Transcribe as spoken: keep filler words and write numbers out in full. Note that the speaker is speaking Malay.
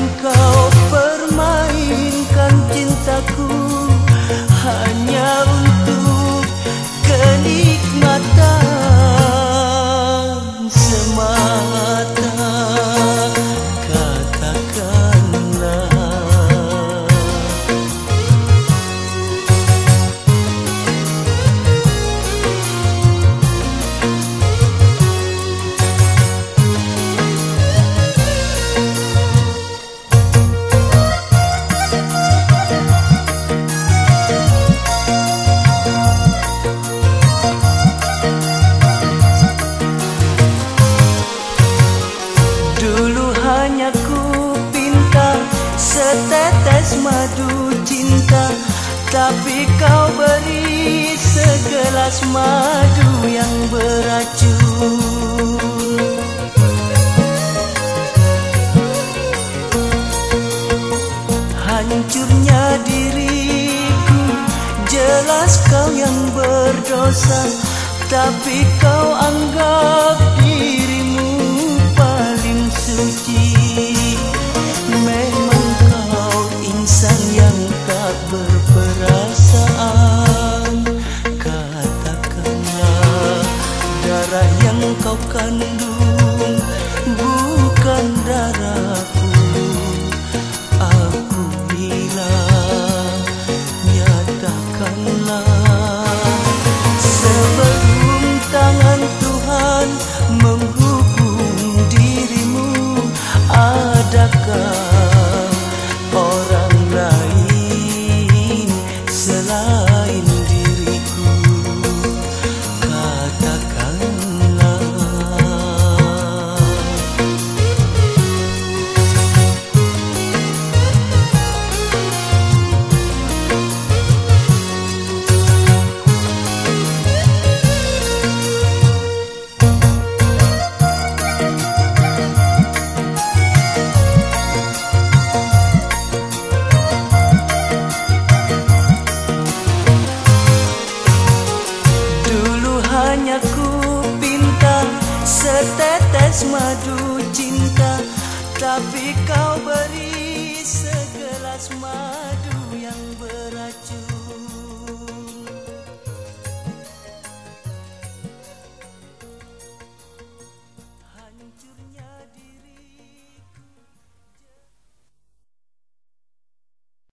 engkau permainkan cintaku hanya untuk kenikmatan semata. Katakanlah hanya ku pinta setetes madu cinta, tapi kau beri segelas madu yang beracun. Hancurnya diriku, jelas kau yang berdosa, tapi kau anggap dirimu paling suci. Memang kau insan yang tak berperasaan. Katakanlah darah yang kau kandung bukan darahku. Aku bilang nyatakanlah sebelum tangan Tuhan menghukum dirimu. Adakah orang lain selain diriku? Katakanlah. Hanya ku pinta setetes madu cinta, tapi kau beri segelas madu.